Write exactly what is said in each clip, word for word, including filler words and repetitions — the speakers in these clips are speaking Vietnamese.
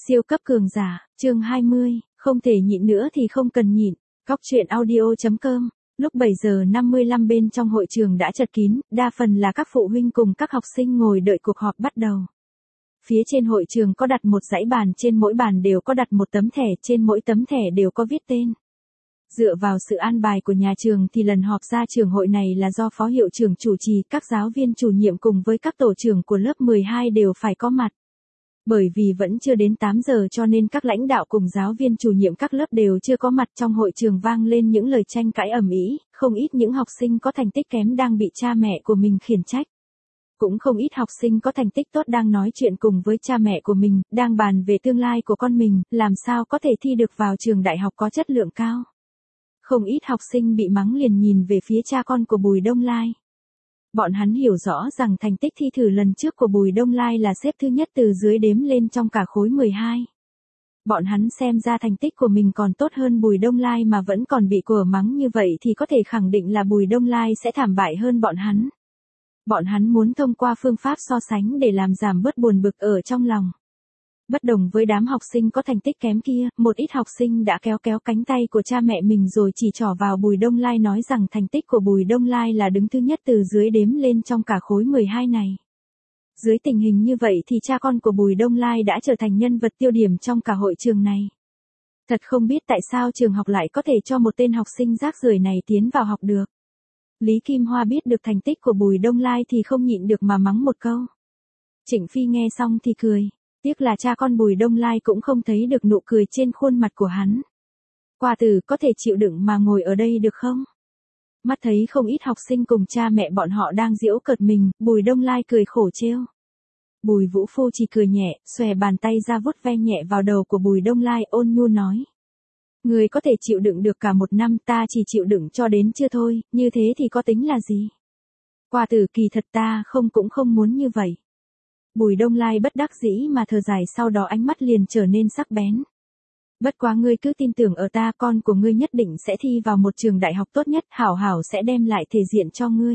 Siêu cấp cường giả, chương hai mươi, không thể nhịn nữa thì không cần nhịn. Góc truyện audio chấm com. Lúc bảy giờ năm mươi lăm bên trong hội trường đã chật kín, đa phần là các phụ huynh cùng các học sinh ngồi đợi cuộc họp bắt đầu. Phía trên hội trường có đặt một dãy bàn, trên mỗi bàn đều có đặt một tấm thẻ, trên mỗi tấm thẻ đều có viết tên. Dựa vào sự an bài của nhà trường thì lần họp ra trường hội này là do phó hiệu trưởng chủ trì, các giáo viên chủ nhiệm cùng với các tổ trưởng của lớp mười hai đều phải có mặt. Bởi vì vẫn chưa đến tám giờ cho nên các lãnh đạo cùng giáo viên chủ nhiệm các lớp đều chưa có mặt, trong hội trường vang lên những lời tranh cãi ầm ĩ, không ít những học sinh có thành tích kém đang bị cha mẹ của mình khiển trách. Cũng không ít học sinh có thành tích tốt đang nói chuyện cùng với cha mẹ của mình, đang bàn về tương lai của con mình, làm sao có thể thi được vào trường đại học có chất lượng cao. Không ít học sinh bị mắng liền nhìn về phía cha con của Bùi Đông Lai. Bọn hắn hiểu rõ rằng thành tích thi thử lần trước của Bùi Đông Lai là xếp thứ nhất từ dưới đếm lên trong cả khối mười hai. Bọn hắn xem ra thành tích của mình còn tốt hơn Bùi Đông Lai mà vẫn còn bị của mắng như vậy thì có thể khẳng định là Bùi Đông Lai sẽ thảm bại hơn bọn hắn. Bọn hắn muốn thông qua phương pháp so sánh để làm giảm bớt buồn bực ở trong lòng. Bất đồng với đám học sinh có thành tích kém kia, một ít học sinh đã kéo kéo cánh tay của cha mẹ mình rồi chỉ trỏ vào Bùi Đông Lai nói rằng thành tích của Bùi Đông Lai là đứng thứ nhất từ dưới đếm lên trong cả khối mười hai này. Dưới tình hình như vậy thì cha con của Bùi Đông Lai đã trở thành nhân vật tiêu điểm trong cả hội trường này. Thật không biết tại sao trường học lại có thể cho một tên học sinh rác rưởi này tiến vào học được. Lý Kim Hoa biết được thành tích của Bùi Đông Lai thì không nhịn được mà mắng một câu. Trịnh Phi nghe xong thì cười. Tiếc là cha con Bùi Đông Lai cũng không thấy được nụ cười trên khuôn mặt của hắn. Quả tử có thể chịu đựng mà ngồi ở đây được không? Mắt thấy không ít học sinh cùng cha mẹ bọn họ đang giễu cợt mình, Bùi Đông Lai cười khổ trêu. Bùi Vũ Phu chỉ cười nhẹ, xòe bàn tay ra vuốt ve nhẹ vào đầu của Bùi Đông Lai, ôn nhu nói. Người có thể chịu đựng được cả một năm, ta chỉ chịu đựng cho đến chưa thôi, như thế thì có tính là gì? Quả tử kỳ thật ta không cũng không muốn như vậy. Bùi Đông Lai bất đắc dĩ mà thở dài, sau đó ánh mắt liền trở nên sắc bén. Bất quá ngươi cứ tin tưởng ở ta, con của ngươi nhất định sẽ thi vào một trường đại học tốt nhất, hảo hảo sẽ đem lại thể diện cho ngươi.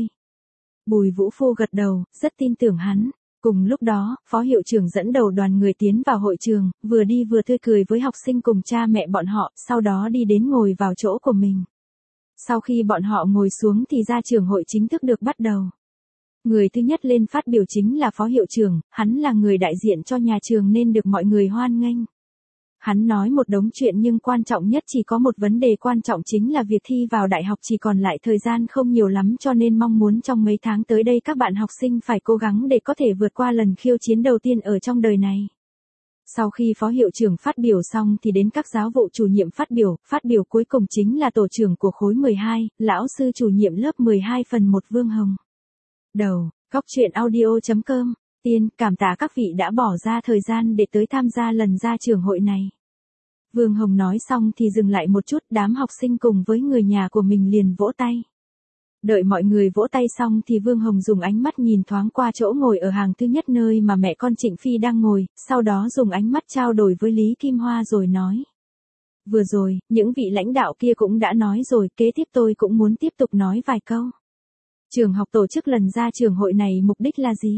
Bùi Vũ Phu gật đầu, rất tin tưởng hắn. Cùng lúc đó, phó hiệu trưởng dẫn đầu đoàn người tiến vào hội trường, vừa đi vừa tươi cười với học sinh cùng cha mẹ bọn họ, sau đó đi đến ngồi vào chỗ của mình. Sau khi bọn họ ngồi xuống thì ra trường hội chính thức được bắt đầu. Người thứ nhất lên phát biểu chính là phó hiệu trưởng, hắn là người đại diện cho nhà trường nên được mọi người hoan nghênh. Hắn nói một đống chuyện nhưng quan trọng nhất chỉ có một vấn đề quan trọng, chính là việc thi vào đại học chỉ còn lại thời gian không nhiều lắm, cho nên mong muốn trong mấy tháng tới đây các bạn học sinh phải cố gắng để có thể vượt qua lần khiêu chiến đầu tiên ở trong đời này. Sau khi phó hiệu trưởng phát biểu xong thì đến các giáo vụ chủ nhiệm phát biểu, phát biểu cuối cùng chính là tổ trưởng của khối mười hai, lão sư chủ nhiệm lớp mười hai phần một Vương Hồng. Đầu, góc truyện audio chấm com. Tiên, cảm tạ các vị đã bỏ ra thời gian để tới tham gia lần ra trường hội này. Vương Hồng nói xong thì dừng lại một chút, đám học sinh cùng với người nhà của mình liền vỗ tay. Đợi mọi người vỗ tay xong thì Vương Hồng dùng ánh mắt nhìn thoáng qua chỗ ngồi ở hàng thứ nhất nơi mà mẹ con Trịnh Phi đang ngồi, sau đó dùng ánh mắt trao đổi với Lý Kim Hoa rồi nói. Vừa rồi, những vị lãnh đạo kia cũng đã nói rồi, kế tiếp tôi cũng muốn tiếp tục nói vài câu. Trường học tổ chức lần ra trường hội này mục đích là gì?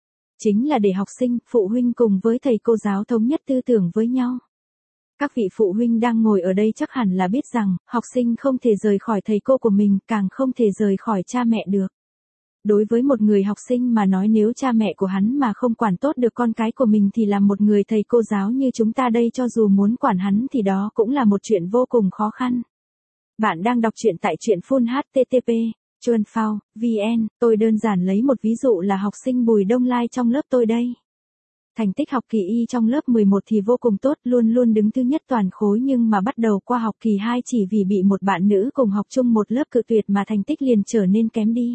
Chính là để học sinh, phụ huynh cùng với thầy cô giáo thống nhất tư tưởng với nhau. Các vị phụ huynh đang ngồi ở đây chắc hẳn là biết rằng, học sinh không thể rời khỏi thầy cô của mình, càng không thể rời khỏi cha mẹ được. Đối với một người học sinh mà nói, nếu cha mẹ của hắn mà không quản tốt được con cái của mình thì làm một người thầy cô giáo như chúng ta đây cho dù muốn quản hắn thì đó cũng là một chuyện vô cùng khó khăn. Bạn đang đọc truyện tại truyện phun hát tê tê pê. Chuan Phao, vn, tôi đơn giản lấy một ví dụ là học sinh Bùi Đông Lai trong lớp tôi đây. Thành tích học kỳ y trong lớp mười một thì vô cùng tốt, luôn luôn đứng thứ nhất toàn khối, nhưng mà bắt đầu qua học kỳ hai chỉ vì bị một bạn nữ cùng học chung một lớp cự tuyệt mà thành tích liền trở nên kém đi.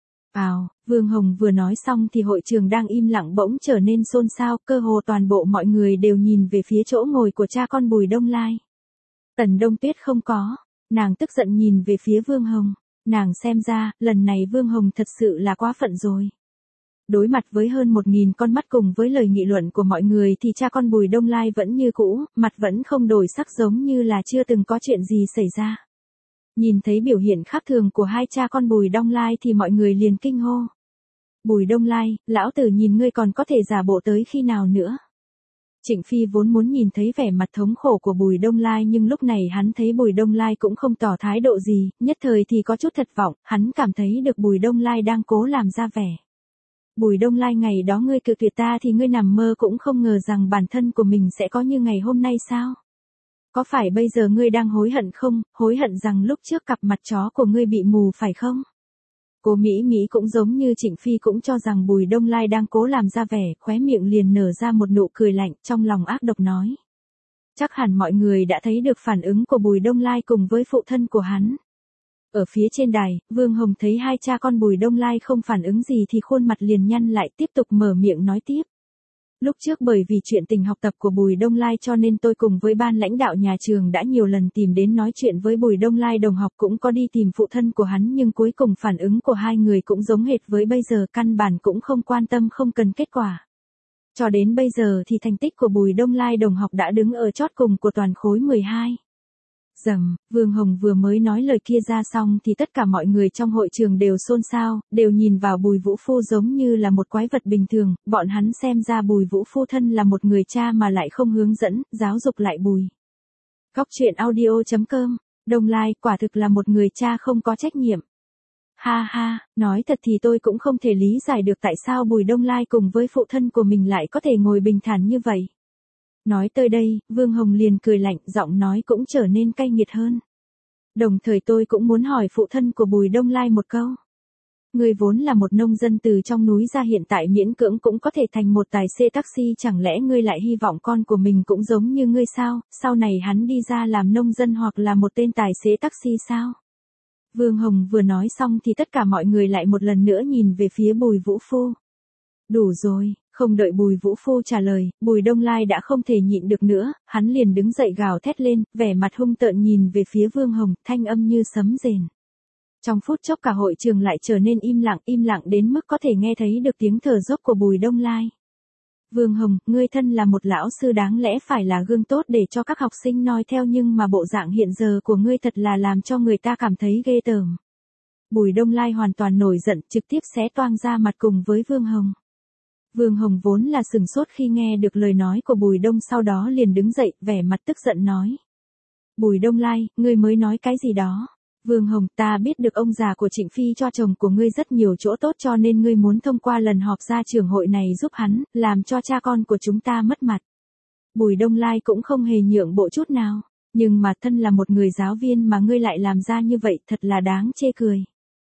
Ào, Vương Hồng vừa nói xong thì hội trường đang im lặng bỗng trở nên xôn xao, cơ hồ toàn bộ mọi người đều nhìn về phía chỗ ngồi của cha con Bùi Đông Lai. Tần Đông Tuyết không có, nàng tức giận nhìn về phía Vương Hồng. Nàng xem ra, lần này Vương Hồng thật sự là quá phận rồi. Đối mặt với hơn một nghìn con mắt cùng với lời nghị luận của mọi người thì cha con Bùi Đông Lai vẫn như cũ, mặt vẫn không đổi sắc giống như là chưa từng có chuyện gì xảy ra. Nhìn thấy biểu hiện khác thường của hai cha con Bùi Đông Lai thì mọi người liền kinh hô. Bùi Đông Lai, lão tử nhìn ngươi còn có thể giả bộ tới khi nào nữa? Trịnh Phi vốn muốn nhìn thấy vẻ mặt thống khổ của Bùi Đông Lai nhưng lúc này hắn thấy Bùi Đông Lai cũng không tỏ thái độ gì, nhất thời thì có chút thất vọng, hắn cảm thấy được Bùi Đông Lai đang cố làm ra vẻ. Bùi Đông Lai ngày đó ngươi cự tuyệt ta thì ngươi nằm mơ cũng không ngờ rằng bản thân của mình sẽ có như ngày hôm nay sao? Có phải bây giờ ngươi đang hối hận không, hối hận rằng lúc trước cặp mặt chó của ngươi bị mù phải không? Cô Mỹ Mỹ cũng giống như Trịnh Phi cũng cho rằng Bùi Đông Lai đang cố làm ra vẻ, khóe miệng liền nở ra một nụ cười lạnh, trong lòng ác độc nói. Chắc hẳn mọi người đã thấy được phản ứng của Bùi Đông Lai cùng với phụ thân của hắn. Ở phía trên đài, Vương Hồng thấy hai cha con Bùi Đông Lai không phản ứng gì thì khuôn mặt liền nhăn lại tiếp tục mở miệng nói tiếp. Lúc trước bởi vì chuyện tình học tập của Bùi Đông Lai cho nên tôi cùng với ban lãnh đạo nhà trường đã nhiều lần tìm đến nói chuyện với Bùi Đông Lai, đồng học cũng có đi tìm phụ thân của hắn nhưng cuối cùng phản ứng của hai người cũng giống hệt với bây giờ, căn bản cũng không quan tâm, không cần kết quả. Cho đến bây giờ thì thành tích của Bùi Đông Lai đồng học đã đứng ở chót cùng của toàn khối mười hai. Dầm, Vương Hồng vừa mới nói lời kia ra xong thì tất cả mọi người trong hội trường đều xôn xao, đều nhìn vào Bùi Vũ Phu giống như là một quái vật bình thường, bọn hắn xem ra Bùi Vũ Phu thân là một người cha mà lại không hướng dẫn, giáo dục lại Bùi. Góc truyện audio chấm com, Đông Lai quả thực là một người cha không có trách nhiệm. Ha ha, nói thật thì tôi cũng không thể lý giải được tại sao Bùi Đông Lai cùng với phụ thân của mình lại có thể ngồi bình thản như vậy. Nói tới đây, Vương Hồng liền cười lạnh, giọng nói cũng trở nên cay nghiệt hơn. Đồng thời tôi cũng muốn hỏi phụ thân của Bùi Đông Lai một câu. Ngươi vốn là một nông dân từ trong núi ra, hiện tại miễn cưỡng cũng có thể thành một tài xế taxi, chẳng lẽ ngươi lại hy vọng con của mình cũng giống như ngươi sao, sau này hắn đi ra làm nông dân hoặc là một tên tài xế taxi sao? Vương Hồng vừa nói xong thì tất cả mọi người lại một lần nữa nhìn về phía Bùi Vũ Phu. Đủ rồi. Không đợi Bùi Vũ Phu trả lời, Bùi Đông Lai đã không thể nhịn được nữa, hắn liền đứng dậy gào thét lên, vẻ mặt hung tợn nhìn về phía Vương Hồng, thanh âm như sấm rền. Trong phút chốc cả hội trường lại trở nên im lặng, im lặng đến mức có thể nghe thấy được tiếng thở dốc của Bùi Đông Lai. Vương Hồng, ngươi thân là một lão sư đáng lẽ phải là gương tốt để cho các học sinh noi theo, nhưng mà bộ dạng hiện giờ của ngươi thật là làm cho người ta cảm thấy ghê tởm. Bùi Đông Lai hoàn toàn nổi giận, trực tiếp xé toang ra mặt cùng với Vương Hồng. Vương Hồng vốn là sừng sốt khi nghe được lời nói của Bùi Đông, sau đó liền đứng dậy, vẻ mặt tức giận nói. Bùi Đông Lai, ngươi mới nói cái gì đó? Vương Hồng, ta biết được ông già của Trịnh Phi cho chồng của ngươi rất nhiều chỗ tốt cho nên ngươi muốn thông qua lần họp gia trưởng hội này giúp hắn, làm cho cha con của chúng ta mất mặt. Bùi Đông Lai cũng không hề nhượng bộ chút nào, nhưng mà thân là một người giáo viên mà ngươi lại làm ra như vậy, thật là đáng chê cười.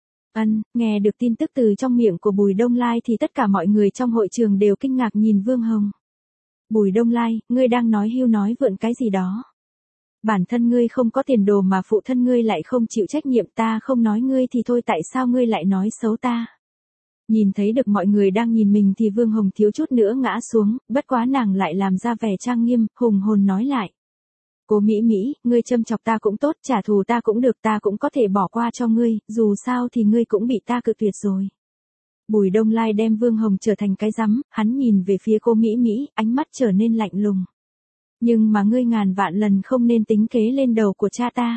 Ân, nghe được tin tức từ trong miệng của Bùi Đông Lai thì tất cả mọi người trong hội trường đều kinh ngạc nhìn Vương Hồng. Bùi Đông Lai, ngươi đang nói hưu nói vượn cái gì đó? Bản thân ngươi không có tiền đồ mà phụ thân ngươi lại không chịu trách nhiệm, ta không nói ngươi thì thôi, tại sao ngươi lại nói xấu ta? Nhìn thấy được mọi người đang nhìn mình thì Vương Hồng thiếu chút nữa ngã xuống, bất quá nàng lại làm ra vẻ trang nghiêm, hùng hồn nói lại. Cô Mỹ Mỹ, ngươi châm chọc ta cũng tốt, trả thù ta cũng được, ta cũng có thể bỏ qua cho ngươi, dù sao thì ngươi cũng bị ta cự tuyệt rồi. Bùi Đông Lai đem Vương Hồng trở thành cái rắm, hắn nhìn về phía cô Mỹ Mỹ, ánh mắt trở nên lạnh lùng. Nhưng mà ngươi ngàn vạn lần không nên tính kế lên đầu của cha ta.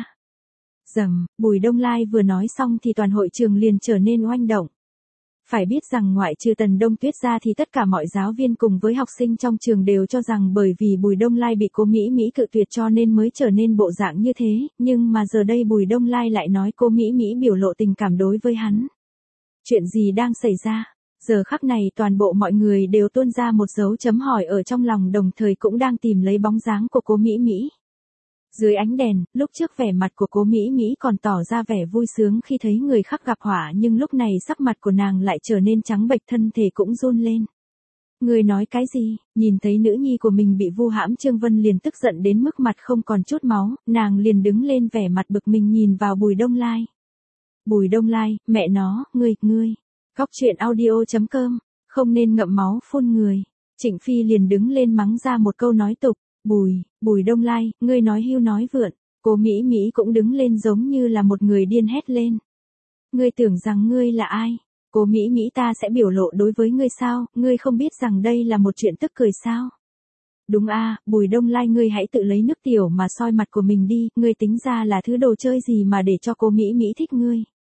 Dầm, Bùi Đông Lai vừa nói xong thì toàn hội trường liền trở nên oanh động. Phải biết rằng ngoại trừ Tần Đông Tuyết ra thì tất cả mọi giáo viên cùng với học sinh trong trường đều cho rằng bởi vì Bùi Đông Lai bị cô Mỹ Mỹ cự tuyệt cho nên mới trở nên bộ dạng như thế, nhưng mà giờ đây Bùi Đông Lai lại nói cô Mỹ Mỹ biểu lộ tình cảm đối với hắn. Chuyện gì đang xảy ra? Giờ khắc này toàn bộ mọi người đều tuôn ra một dấu chấm hỏi ở trong lòng, đồng thời cũng đang tìm lấy bóng dáng của cô Mỹ Mỹ. Dưới ánh đèn, lúc trước vẻ mặt của cô Mỹ Mỹ còn tỏ ra vẻ vui sướng khi thấy người khác gặp họa, nhưng lúc này sắc mặt của nàng lại trở nên trắng bệch, thân thể cũng run lên. Người nói cái gì? Nhìn thấy nữ nhi của mình bị vu hãm, Trương Vân liền tức giận đến mức mặt không còn chút máu, nàng liền đứng lên vẻ mặt bực mình nhìn vào Bùi Đông Lai. Bùi Đông Lai, mẹ nó, ngươi, ngươi. Góc truyện audio chấm com, không nên ngậm máu phun người. Trịnh Phi liền đứng lên mắng ra một câu nói tục. Bùi, Bùi Đông Lai, ngươi nói hưu nói vượn. Cô Mỹ Mỹ cũng đứng lên giống như là một người điên hét lên. Ngươi tưởng rằng ngươi là ai? Cô Mỹ Mỹ, ta sẽ biểu lộ đối với ngươi sao? Ngươi không biết rằng đây là một chuyện tức cười sao? Đúng a, à, Bùi Đông Lai, ngươi hãy tự lấy nước tiểu mà soi mặt của mình đi, ngươi tính ra là thứ đồ chơi gì mà để cho cô Mỹ Mỹ thích ngươi.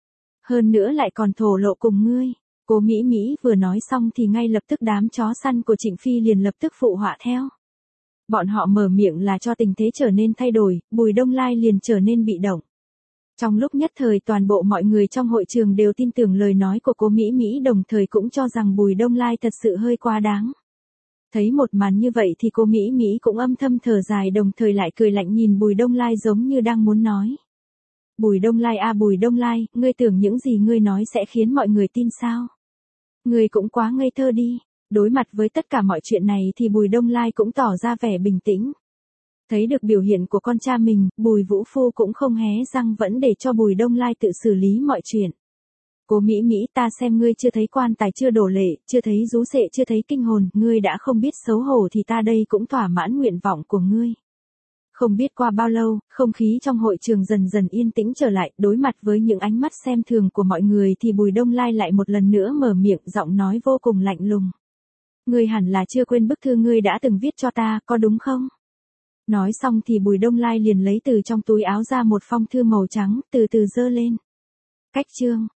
Hơn nữa lại còn thổ lộ cùng ngươi. Cô Mỹ Mỹ vừa nói xong thì ngay lập tức đám chó săn của Trịnh Phi liền lập tức phụ họa theo. Bọn họ mở miệng là cho tình thế trở nên thay đổi, Bùi Đông Lai liền trở nên bị động. Trong lúc nhất thời toàn bộ mọi người trong hội trường đều tin tưởng lời nói của cô Mỹ Mỹ, đồng thời cũng cho rằng Bùi Đông Lai thật sự hơi quá đáng. Thấy một màn như vậy thì cô Mỹ Mỹ cũng âm thầm thở dài, đồng thời lại cười lạnh nhìn Bùi Đông Lai giống như đang muốn nói. Bùi Đông Lai à Bùi Đông Lai, ngươi tưởng những gì ngươi nói sẽ khiến mọi người tin sao? Ngươi cũng quá ngây thơ đi. Đối mặt với tất cả mọi chuyện này thì Bùi Đông Lai cũng tỏ ra vẻ bình tĩnh. Thấy được biểu hiện của con cha mình, Bùi Vũ Phu cũng không hé răng, vẫn để cho Bùi Đông Lai tự xử lý mọi chuyện. Cô Mỹ Mỹ, ta xem ngươi chưa thấy quan tài chưa đổ lệ, chưa thấy rú sệ chưa thấy kinh hồn, ngươi đã không biết xấu hổ thì ta đây cũng thỏa mãn nguyện vọng của ngươi. Không biết qua bao lâu, không khí trong hội trường dần dần yên tĩnh trở lại, đối mặt với những ánh mắt xem thường của mọi người thì Bùi Đông Lai lại một lần nữa mở miệng, giọng nói vô cùng lạnh lùng. Ngươi hẳn là chưa quên bức thư ngươi đã từng viết cho ta, có đúng không? Nói xong thì Bùi Đông Lai liền lấy từ trong túi áo ra một phong thư màu trắng, từ từ giơ lên. Cách chương